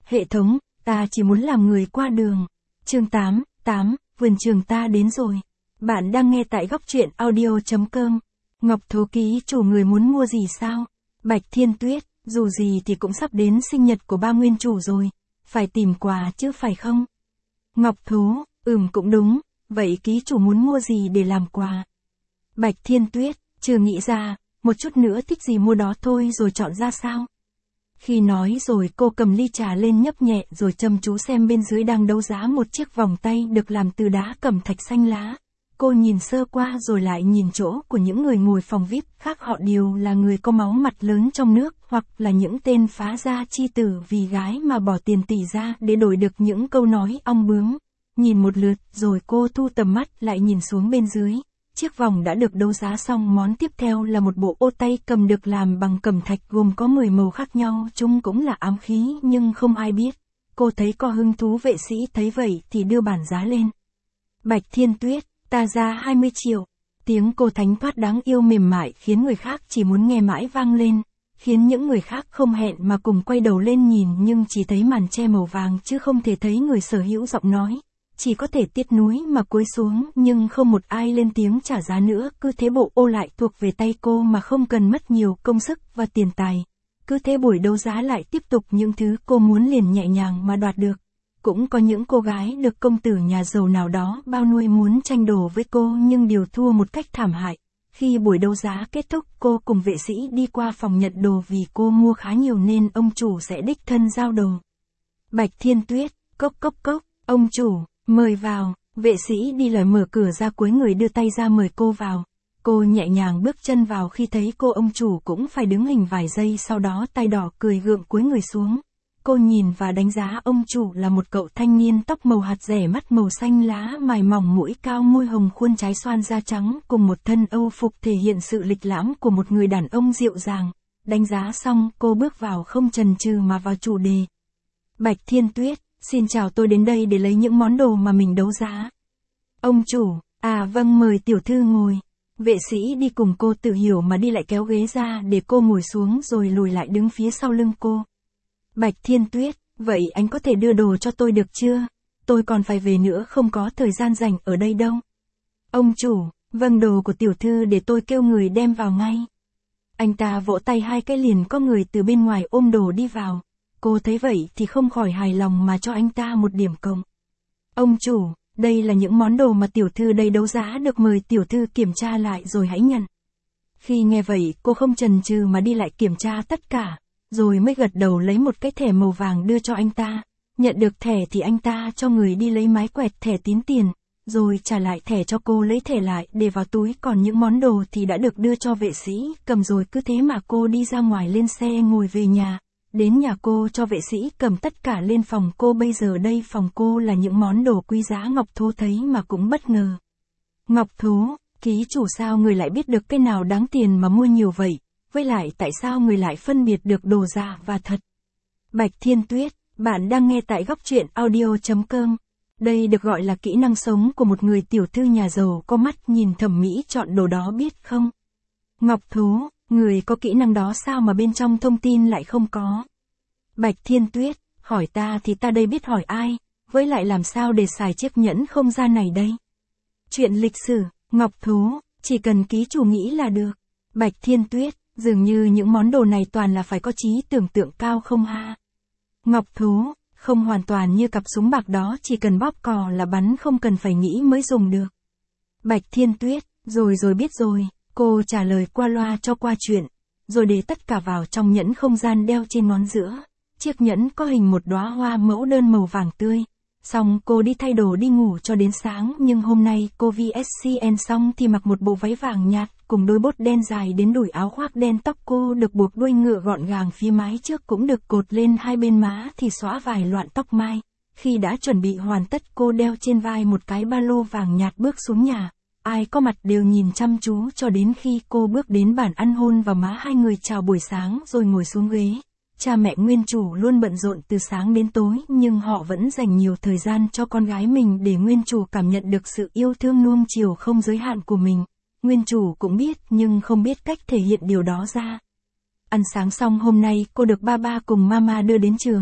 Hệ thống, ta chỉ muốn làm người qua đường. Chương 8, vườn trường ta đến rồi. Bạn đang nghe tại góc truyện audio.com. Ngọc Thố ký chủ người muốn mua gì sao? Bạch Thiên Tuyết, dù gì thì cũng sắp đến sinh nhật của ba nguyên chủ rồi. Phải tìm quà chứ phải không? Ngọc Thố, cũng đúng. Vậy ký chủ muốn mua gì để làm quà? Bạch Thiên Tuyết, chưa nghĩ ra, một chút nữa thích gì mua đó thôi rồi chọn ra sao? Khi nói rồi cô cầm ly trà lên nhấp nhẹ rồi chăm chú xem bên dưới đang đấu giá một chiếc vòng tay được làm từ đá cẩm thạch xanh lá. Cô nhìn sơ qua rồi lại nhìn chỗ của những người ngồi phòng VIP khác, họ đều là người có máu mặt lớn trong nước hoặc là những tên phá gia chi tử vì gái mà bỏ tiền tỷ ra để đổi được những câu nói ong bướm. Nhìn một lượt rồi cô thu tầm mắt lại nhìn xuống bên dưới. Chiếc vòng đã được đấu giá xong, món tiếp theo là một bộ ô tay cầm được làm bằng cẩm thạch gồm có 10 màu khác nhau, chúng cũng là ám khí nhưng không ai biết. Cô thấy có hứng thú, vệ sĩ thấy vậy thì đưa bản giá lên. Bạch Thiên Tuyết, ta ra 20 triệu. Tiếng cô thánh thoát đáng yêu mềm mại khiến người khác chỉ muốn nghe mãi vang lên, khiến những người khác không hẹn mà cùng quay đầu lên nhìn nhưng chỉ thấy màn che màu vàng chứ không thể thấy người sở hữu giọng nói. Chỉ có thể tiếc nuối mà cúi xuống nhưng không một ai lên tiếng trả giá nữa, cứ thế bộ ô lại thuộc về tay cô mà không cần mất nhiều công sức và tiền tài. Cứ thế buổi đấu giá lại tiếp tục, những thứ cô muốn liền nhẹ nhàng mà đoạt được. Cũng có những cô gái được công tử nhà giàu nào đó bao nuôi muốn tranh đồ với cô nhưng đều thua một cách thảm hại. Khi buổi đấu giá kết thúc, cô cùng vệ sĩ đi qua phòng nhận đồ vì cô mua khá nhiều nên ông chủ sẽ đích thân giao đồ. Bạch Thiên Tuyết, cốc cốc cốc, ông chủ, mời vào. Vệ sĩ đi lời mở cửa ra, cuối người đưa tay ra mời cô vào. Cô nhẹ nhàng bước chân vào, khi thấy cô ông chủ cũng phải đứng hình vài giây, sau đó tay đỏ cười gượng cúi người xuống. Cô nhìn và đánh giá ông chủ là một cậu thanh niên tóc màu hạt rẻ, mắt màu xanh lá, mày mỏng, mũi cao, môi hồng, khuôn trái xoan, da trắng, cùng một thân âu phục thể hiện sự lịch lãm của một người đàn ông dịu dàng. Đánh giá xong, cô bước vào không chần chừ mà vào chủ đề. Bạch Thiên Tuyết, xin chào, tôi đến đây để lấy những món đồ mà mình đấu giá. Ông chủ, vâng, mời tiểu thư ngồi. Vệ sĩ đi cùng cô tự hiểu mà đi lại kéo ghế ra để cô ngồi xuống rồi lùi lại đứng phía sau lưng cô. Bạch Thiên Tuyết, vậy anh có thể đưa đồ cho tôi được chưa? Tôi còn phải về nữa, không có thời gian dành ở đây đâu. Ông chủ, vâng, đồ của tiểu thư để tôi kêu người đem vào ngay. Anh ta vỗ tay hai cái liền có người từ bên ngoài ôm đồ đi vào. Cô thấy vậy thì không khỏi hài lòng mà cho anh ta một điểm cộng. Ông chủ, đây là những món đồ mà tiểu thư đây đấu giá được, mời tiểu thư kiểm tra lại rồi hãy nhận. Khi nghe vậy, cô không chần chừ mà đi lại kiểm tra tất cả, rồi mới gật đầu lấy một cái thẻ màu vàng đưa cho anh ta. Nhận được thẻ thì anh ta cho người đi lấy máy quẹt thẻ tính tiền, rồi trả lại thẻ cho cô, lấy thẻ lại để vào túi, còn những món đồ thì đã được đưa cho vệ sĩ cầm rồi. Cứ thế mà cô đi ra ngoài, lên xe ngồi về nhà. Đến nhà cô cho vệ sĩ cầm tất cả lên phòng cô. Bây giờ đây phòng cô là những món đồ quý giá. Ngọc Thố thấy mà cũng bất ngờ. Ngọc Thố, ký chủ, sao người lại biết được cái nào đáng tiền mà mua nhiều vậy? Với lại tại sao người lại phân biệt được đồ giả và thật? Bạch Thiên Tuyết, bạn đang nghe tại góc truyện audio.com. Đây được gọi là kỹ năng sống của một người tiểu thư nhà giàu có mắt nhìn thẩm mỹ chọn đồ đó, biết không? Ngọc Thố, người có kỹ năng đó sao mà bên trong thông tin lại không có? Bạch Thiên Tuyết, hỏi ta thì ta đây biết hỏi ai, với lại làm sao để xài chiếc nhẫn không gian này đây? Chuyện lịch sử. Ngọc Thố, chỉ cần ký chủ nghĩ là được. Bạch Thiên Tuyết, dường như những món đồ này toàn là phải có trí tưởng tượng cao không ha? Ngọc Thố, không hoàn toàn như cặp súng bạc đó, chỉ cần bóp cò là bắn, không cần phải nghĩ mới dùng được. Bạch Thiên Tuyết, rồi biết rồi. Cô trả lời qua loa cho qua chuyện, rồi để tất cả vào trong nhẫn không gian đeo trên ngón giữa. Chiếc nhẫn có hình một đóa hoa mẫu đơn màu vàng tươi. Xong cô đi thay đồ đi ngủ cho đến sáng, nhưng hôm nay cô VSCN xong thì mặc một bộ váy vàng nhạt cùng đôi bốt đen dài đến đùi, áo khoác đen, tóc cô được buộc đuôi ngựa gọn gàng, phía mái trước cũng được cột lên hai bên má thì xõa vài loạn tóc mai. Khi đã chuẩn bị hoàn tất, cô đeo trên vai một cái ba lô vàng nhạt bước xuống nhà. Ai có mặt đều nhìn chăm chú cho đến khi cô bước đến bàn ăn, hôn vào má hai người chào buổi sáng rồi ngồi xuống ghế. Cha mẹ nguyên chủ luôn bận rộn từ sáng đến tối nhưng họ vẫn dành nhiều thời gian cho con gái mình để nguyên chủ cảm nhận được sự yêu thương nuông chiều không giới hạn của mình. Nguyên chủ cũng biết nhưng không biết cách thể hiện điều đó ra. Ăn sáng xong hôm nay cô được ba cùng mama đưa đến trường.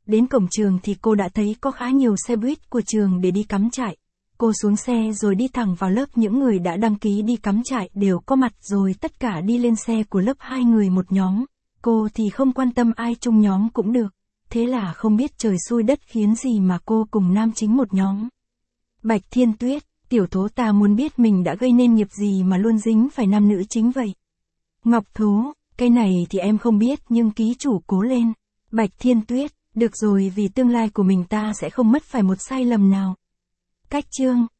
Đến cổng trường thì cô đã thấy có khá nhiều xe buýt của trường để đi cắm trại. Cô xuống xe rồi đi thẳng vào lớp, những người đã đăng ký đi cắm trại đều có mặt rồi, tất cả đi lên xe của lớp 2 người một nhóm. Cô thì không quan tâm ai chung nhóm cũng được. Thế là không biết trời xui đất khiến gì mà cô cùng nam chính một nhóm. Bạch Thiên Tuyết, tiểu thố ta muốn biết mình đã gây nên nghiệp gì mà luôn dính phải nam nữ chính vậy. Ngọc Thố, cái này thì em không biết nhưng ký chủ cố lên. Bạch Thiên Tuyết, được rồi, vì tương lai của mình ta sẽ không mất phải một sai lầm nào. Cách chương,